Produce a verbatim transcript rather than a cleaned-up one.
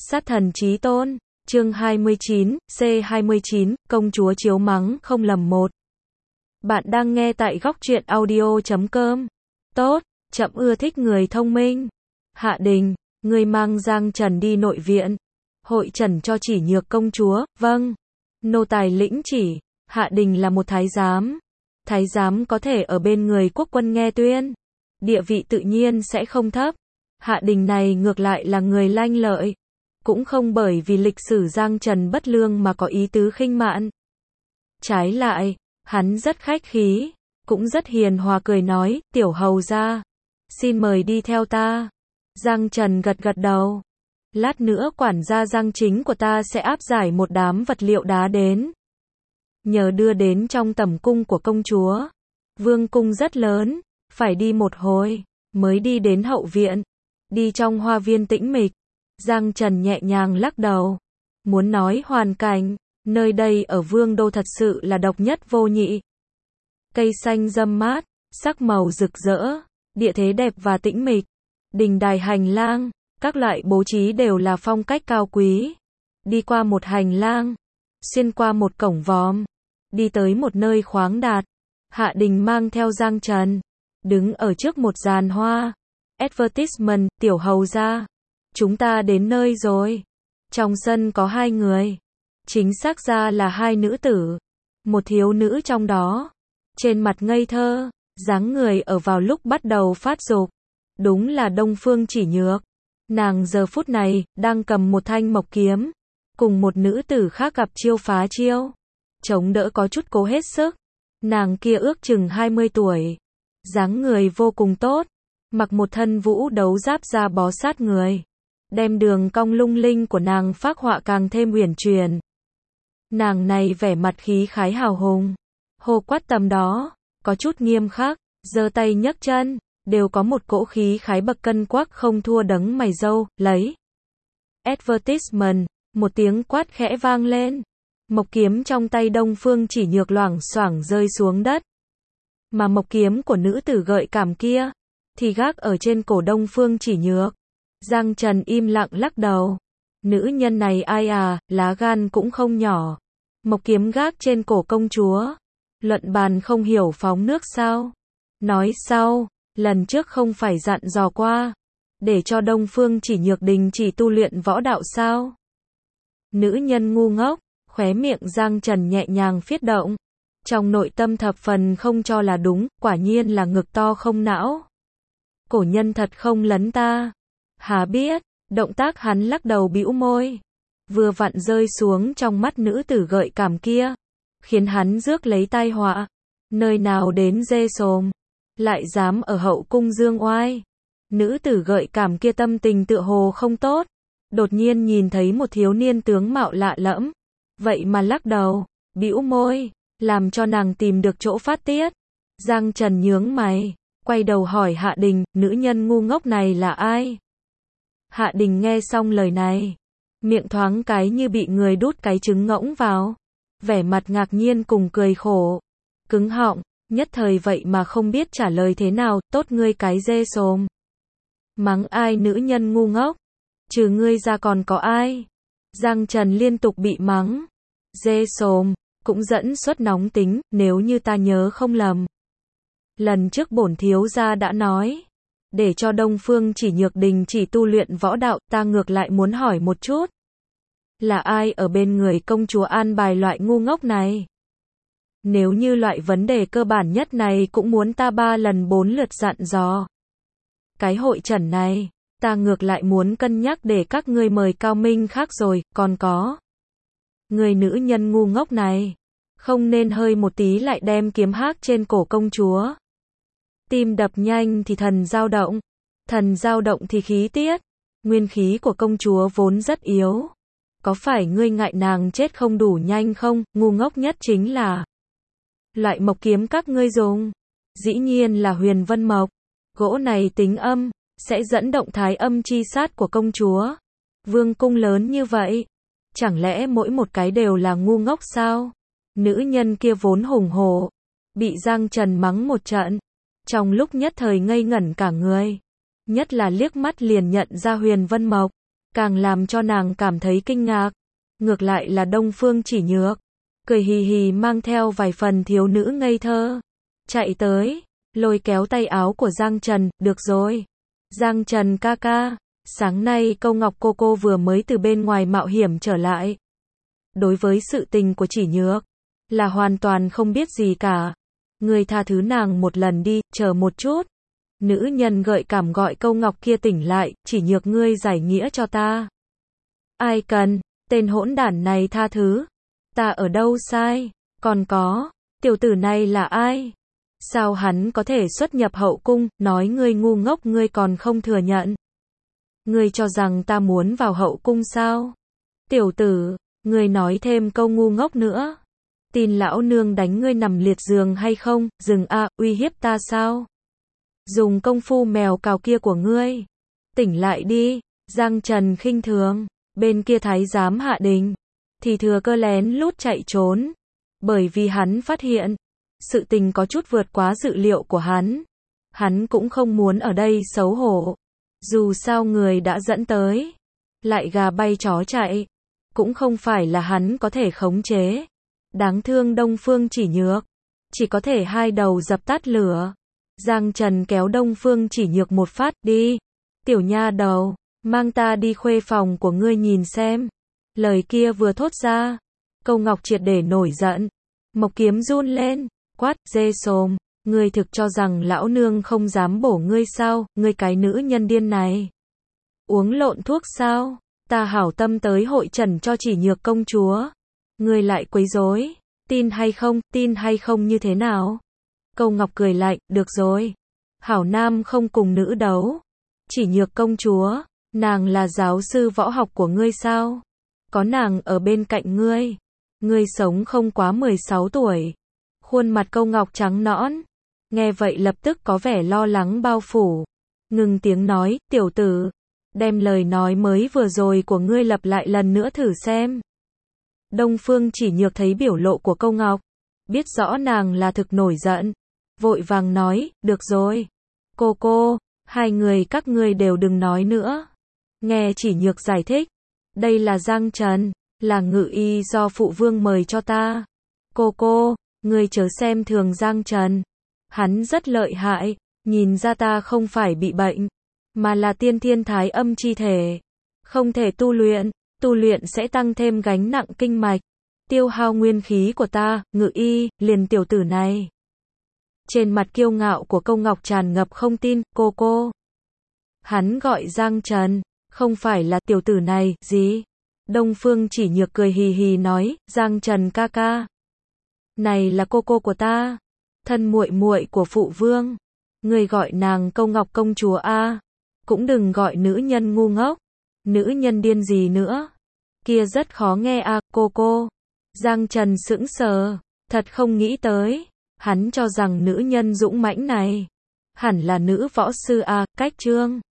Sát thần chí tôn, chương hai mươi chín, C hai mươi chín, công chúa chiếu mắng không lầm một. Bạn đang nghe tại góc truyện audio chấm com. Tốt, chậm ưa thích người thông minh. Hạ Đình, người mang Giang Trần đi nội viện. Hội trần cho chỉ nhược công chúa, vâng. Nô tài lĩnh chỉ, Hạ Đình là một thái giám. Thái giám có thể ở bên người quốc quân nghe tuyên. Địa vị tự nhiên sẽ không thấp. Hạ Đình này ngược lại là người lanh lợi. Cũng không bởi vì lịch sử Giang Trần bất lương mà có ý tứ khinh mạn. Trái lại, hắn rất khách khí, cũng rất hiền hòa cười nói, tiểu hầu gia, xin mời đi theo ta. Giang Trần gật gật đầu. Lát nữa quản gia Giang chính của ta sẽ áp giải một đám vật liệu đá đến. Nhờ đưa đến trong tẩm cung của công chúa. Vương cung rất lớn, phải đi một hồi, mới đi đến hậu viện. Đi trong hoa viên tĩnh mịch. Giang Trần nhẹ nhàng lắc đầu. Muốn nói hoàn cảnh, nơi đây ở Vương đô thật sự là độc nhất vô nhị. Cây xanh râm mát, sắc màu rực rỡ, địa thế đẹp và tĩnh mịch. Đình đài hành lang, các loại bố trí đều là phong cách cao quý. Đi qua một hành lang, xuyên qua một cổng vòm, đi tới một nơi khoáng đạt. Hạ Đình mang theo Giang Trần, đứng ở trước một giàn hoa. Advertisement, tiểu hầu gia. Chúng ta đến nơi rồi. Trong sân có hai người. Chính xác ra là hai nữ tử. Một thiếu nữ trong đó. Trên mặt ngây thơ, dáng người ở vào lúc bắt đầu phát dục. Đúng là Đông Phương Chỉ Nhược. Nàng giờ phút này, đang cầm một thanh mộc kiếm. Cùng một nữ tử khác gặp chiêu phá chiêu. Chống đỡ có chút cố hết sức. Nàng kia ước chừng hai mươi tuổi. Dáng người vô cùng tốt. Mặc một thân vũ đấu giáp da bó sát người. Đem đường cong lung linh của nàng phác họa càng thêm uyển chuyển. Nàng này vẻ mặt khí khái hào hùng. Hô quát tầm đó, có chút nghiêm khắc, giơ tay nhấc chân, đều có một cỗ khí khái bậc cân quắc không thua đấng mày râu, lấy. Advertisement, một tiếng quát khẽ vang lên. Mộc kiếm trong tay Đông Phương Chỉ Nhược loảng xoảng rơi xuống đất. Mà mộc kiếm của nữ tử gợi cảm kia, thì gác ở trên cổ Đông Phương Chỉ Nhược. Giang Trần im lặng lắc đầu. Nữ nhân này ai à, lá gan cũng không nhỏ. Mộc kiếm gác trên cổ công chúa. Luận bàn không hiểu phóng nước sao? Nói sau, lần trước không phải dặn dò qua. Để cho Đông Phương Chỉ Nhược đình chỉ tu luyện võ đạo sao? Nữ nhân ngu ngốc, khóe miệng Giang Trần nhẹ nhàng phiết động. Trong nội tâm thập phần không cho là đúng, quả nhiên là ngực to không não. Cổ nhân thật không lấn ta. Hà biết, động tác hắn lắc đầu bĩu môi. Vừa vặn rơi xuống trong mắt nữ tử gợi cảm kia. Khiến hắn rước lấy tai họa. Nơi nào đến dê sồm. Lại dám ở hậu cung dương oai. Nữ tử gợi cảm kia tâm tình tựa hồ không tốt. Đột nhiên nhìn thấy một thiếu niên tướng mạo lạ lẫm. Vậy mà lắc đầu, bĩu môi, làm cho nàng tìm được chỗ phát tiết. Giang Trần nhướng mày, quay đầu hỏi Hạ Đình, nữ nhân ngu ngốc này là ai? Hạ Đình nghe xong lời này, miệng thoáng cái như bị người đút cái trứng ngỗng vào, vẻ mặt ngạc nhiên cùng cười khổ, cứng họng, nhất thời vậy mà không biết trả lời thế nào, tốt ngươi cái dê sồm. Mắng ai nữ nhân ngu ngốc? Trừ ngươi ra còn có ai? Giang Trần liên tục bị mắng. Dê sồm, cũng dẫn xuất nóng tính, nếu như ta nhớ không lầm. Lần trước bổn thiếu gia đã nói. Để cho Đông Phương Chỉ Nhược đình chỉ tu luyện võ đạo, ta ngược lại muốn hỏi một chút. Là ai ở bên người công chúa an bài loại ngu ngốc này? Nếu như loại vấn đề cơ bản nhất này cũng muốn ta ba lần bốn lượt dặn dò. Cái hội trần này, ta ngược lại muốn cân nhắc để các ngươi mời cao minh khác rồi, còn có. Người nữ nhân ngu ngốc này, không nên hơi một tí lại đem kiếm hác trên cổ công chúa. Tim đập nhanh thì thần dao động, thần dao động thì khí tiết, nguyên khí của công chúa vốn rất yếu. Có phải ngươi ngại nàng chết không đủ nhanh không? Ngu ngốc nhất chính là loại mộc kiếm các ngươi dùng. Dĩ nhiên là huyền vân mộc. Gỗ này tính âm, sẽ dẫn động thái âm chi sát của công chúa. Vương cung lớn như vậy, chẳng lẽ mỗi một cái đều là ngu ngốc sao? Nữ nhân kia vốn hùng hổ, bị Giang Trần mắng một trận. Trong lúc nhất thời ngây ngẩn cả người. Nhất là liếc mắt liền nhận ra huyền vân mộc. Càng làm cho nàng cảm thấy kinh ngạc, ngược lại là Đông Phương Chỉ Nhược, cười hì hì mang theo vài phần thiếu nữ ngây thơ, chạy tới, lôi kéo tay áo của Giang Trần, được rồi. Giang Trần ca ca, sáng nay Câu Ngọc cô cô vừa mới từ bên ngoài mạo hiểm trở lại. Đối với sự tình của Chỉ Nhược, là hoàn toàn không biết gì cả. Người tha thứ nàng một lần đi, chờ một chút. Nữ nhân gợi cảm gọi Câu Ngọc kia tỉnh lại, Chỉ Nhược ngươi giải nghĩa cho ta. Ai cần, tên hỗn đản này tha thứ. Ta ở đâu sai, còn có, tiểu tử này là ai? Sao hắn có thể xuất nhập hậu cung, nói ngươi ngu ngốc ngươi còn không thừa nhận. Ngươi cho rằng ta muốn vào hậu cung sao? Tiểu tử, ngươi nói thêm câu ngu ngốc nữa. Tin lão nương đánh ngươi nằm liệt giường hay không, dừng a, uy hiếp ta sao? Dùng công phu mèo cào kia của ngươi. Tỉnh lại đi, Giang Trần khinh thường, bên kia thái giám Hạ Đình, thì thừa cơ lén lút chạy trốn. Bởi vì hắn phát hiện, sự tình có chút vượt quá dự liệu của hắn. Hắn cũng không muốn ở đây xấu hổ. Dù sao người đã dẫn tới, lại gà bay chó chạy, cũng không phải là hắn có thể khống chế. Đáng thương Đông Phương Chỉ Nhược, chỉ có thể hai đầu dập tắt lửa. Giang Trần kéo Đông Phương Chỉ Nhược một phát, đi, tiểu nha đầu, mang ta đi khuê phòng của ngươi nhìn xem. Lời kia vừa thốt ra, Câu Ngọc triệt để nổi giận, mộc kiếm run lên, quát, dê sồm, ngươi thực cho rằng lão nương không dám bổ ngươi sao, ngươi cái nữ nhân điên này. Uống lộn thuốc sao, ta hảo tâm tới hội trần cho Chỉ Nhược công chúa. Ngươi lại quấy rối, tin hay không, tin hay không như thế nào? Câu Ngọc cười lạnh, được rồi. Hảo nam không cùng nữ đấu. Chỉ Nhược công chúa, nàng là giáo sư võ học của ngươi sao? Có nàng ở bên cạnh ngươi, ngươi sống không quá mười sáu tuổi. Khuôn mặt Câu Ngọc trắng nõn, nghe vậy lập tức có vẻ lo lắng bao phủ. Ngừng tiếng nói, tiểu tử, đem lời nói mới vừa rồi của ngươi lặp lại lần nữa thử xem. Đông Phương Chỉ Nhược thấy biểu lộ của Câu Ngọc, biết rõ nàng là thực nổi giận, vội vàng nói, được rồi. Cô cô, hai người các ngươi đều đừng nói nữa. Nghe Chỉ Nhược giải thích, đây là Giang Trần, là ngự y do phụ vương mời cho ta. Cô cô, ngươi chớ xem thường Giang Trần, hắn rất lợi hại, nhìn ra ta không phải bị bệnh, mà là tiên thiên thái âm chi thể, không thể tu luyện, tu luyện sẽ tăng thêm gánh nặng kinh mạch, tiêu hao nguyên khí của ta, ngự y, liền tiểu tử này. Trên mặt kiêu ngạo của Câu Ngọc tràn ngập không tin, cô cô. Hắn gọi Giang Trần, không phải là tiểu tử này, gì? Đông Phương Chỉ Nhược cười hì hì nói, Giang Trần ca ca. Này là cô cô của ta, thân muội muội của phụ vương. Người gọi nàng Câu Ngọc công chúa a, cũng đừng gọi nữ nhân ngu ngốc, nữ nhân điên gì nữa. Kia rất khó nghe a, cô cô. Giang Trần sững sờ, thật không nghĩ tới, hắn cho rằng nữ nhân dũng mãnh này hẳn là nữ võ sư a, cách chương